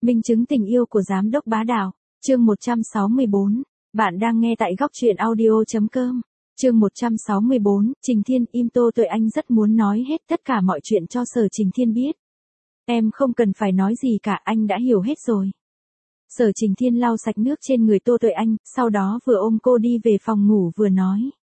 Minh chứng tình yêu của giám đốc bá đạo. Chương 164. Bạn đang nghe tại góc truyện audio.com. Chương 164. Trình Thiên, im. Tô Tuệ Anh rất muốn nói hết tất cả mọi chuyện cho Sở Trình Thiên biết. Em không cần phải nói gì cả, anh đã hiểu hết rồi. Sở Trình Thiên lau sạch nước trên người Tô Tuệ Anh, sau đó vừa ôm cô đi về phòng ngủ vừa nói.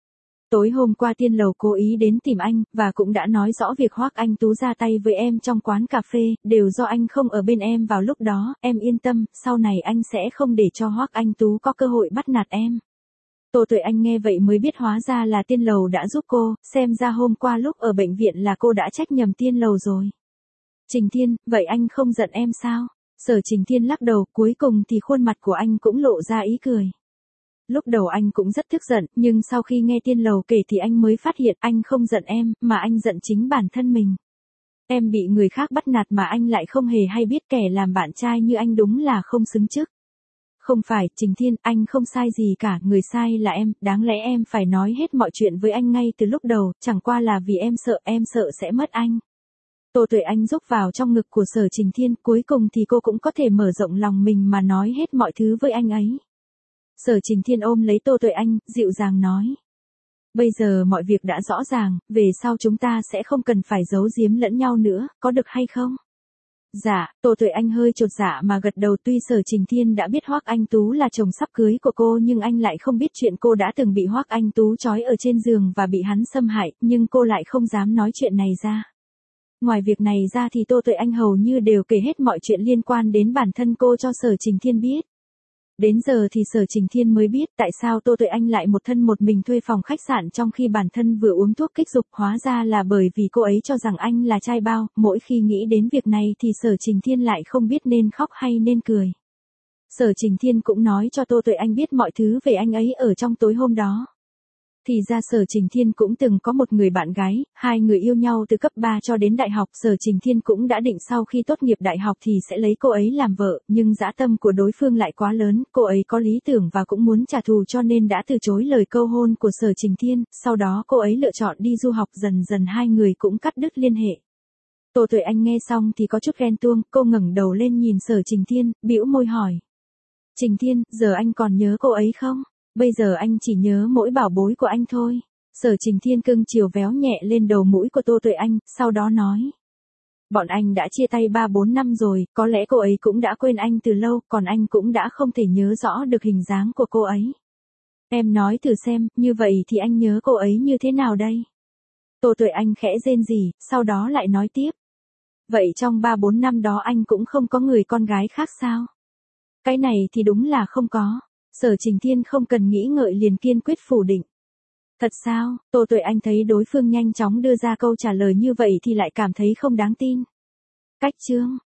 Tối hôm qua Tiên Lầu cố ý đến tìm anh, và cũng đã nói rõ việc Hoắc Anh Tú ra tay với em trong quán cà phê, đều do anh không ở bên em vào lúc đó, em yên tâm, sau này anh sẽ không để cho Hoắc Anh Tú có cơ hội bắt nạt em. Tô Tuệ Anh nghe vậy mới biết hóa ra là Tiên Lầu đã giúp cô, xem ra hôm qua lúc ở bệnh viện là cô đã trách nhầm Tiên Lầu rồi. Trình Thiên, vậy anh không giận em sao? Sở Trình Thiên lắc đầu, cuối cùng thì khuôn mặt của anh cũng lộ ra ý cười. Lúc đầu anh cũng rất tức giận, nhưng sau khi nghe Tiên Lầu kể thì anh mới phát hiện anh không giận em, mà anh giận chính bản thân mình. Em bị người khác bắt nạt mà anh lại không hề hay biết, kẻ làm bạn trai như anh đúng là không xứng chức. Không phải, Trình Thiên, anh không sai gì cả, người sai là em, đáng lẽ em phải nói hết mọi chuyện với anh ngay từ lúc đầu, chẳng qua là vì em sợ sẽ mất anh. Tô Tuệ Anh rúc vào trong ngực của Sở Trình Thiên, cuối cùng thì cô cũng có thể mở rộng lòng mình mà nói hết mọi thứ với anh ấy. Sở Trình Thiên ôm lấy Tô Tuệ Anh, dịu dàng nói. Bây giờ mọi việc đã rõ ràng, về sau chúng ta sẽ không cần phải giấu giếm lẫn nhau nữa, có được hay không? Dạ, Tô Tuệ Anh hơi chột dạ mà gật đầu, tuy Sở Trình Thiên đã biết Hoắc Anh Tú là chồng sắp cưới của cô nhưng anh lại không biết chuyện cô đã từng bị Hoắc Anh Tú trói ở trên giường và bị hắn xâm hại, nhưng cô lại không dám nói chuyện này ra. Ngoài việc này ra thì Tô Tuệ Anh hầu như đều kể hết mọi chuyện liên quan đến bản thân cô cho Sở Trình Thiên biết. Đến giờ thì Sở Trình Thiên mới biết tại sao Tô Tuệ Anh lại một thân một mình thuê phòng khách sạn trong khi bản thân vừa uống thuốc kích dục, hóa ra là bởi vì cô ấy cho rằng anh là trai bao, mỗi khi nghĩ đến việc này thì Sở Trình Thiên lại không biết nên khóc hay nên cười. Sở Trình Thiên cũng nói cho Tô Tuệ Anh biết mọi thứ về anh ấy ở trong tối hôm đó. Thì ra Sở Trình Thiên cũng từng có một người bạn gái, hai người yêu nhau từ cấp 3 cho đến đại học. Sở Trình Thiên cũng đã định sau khi tốt nghiệp đại học thì sẽ lấy cô ấy làm vợ, nhưng dã tâm của đối phương lại quá lớn, cô ấy có lý tưởng và cũng muốn trả thù cho nên đã từ chối lời cầu hôn của Sở Trình Thiên, sau đó cô ấy lựa chọn đi du học, dần dần hai người cũng cắt đứt liên hệ. Tô Tuệ Anh nghe xong thì có chút ghen tuông, cô ngẩng đầu lên nhìn Sở Trình Thiên, bĩu môi hỏi. Trình Thiên, giờ anh còn nhớ cô ấy không? Bây giờ anh chỉ nhớ mỗi bảo bối của anh thôi. Sở Trình Thiên cưng chiều véo nhẹ lên đầu mũi của Tô Tuệ Anh, sau đó nói. Bọn anh đã chia tay 3-4 năm rồi, có lẽ cô ấy cũng đã quên anh từ lâu, còn anh cũng đã không thể nhớ rõ được hình dáng của cô ấy. Em nói thử xem, như vậy thì anh nhớ cô ấy như thế nào đây? Tô Tuệ Anh khẽ rên rỉ, sau đó lại nói tiếp. Vậy trong 3-4 năm đó anh cũng không có người con gái khác sao? Cái này thì đúng là không có. Sở Trình Thiên không cần nghĩ ngợi liền kiên quyết phủ định. Thật sao? Tô Tuệ Anh thấy đối phương nhanh chóng đưa ra câu trả lời như vậy thì lại cảm thấy không đáng tin. Cách chương.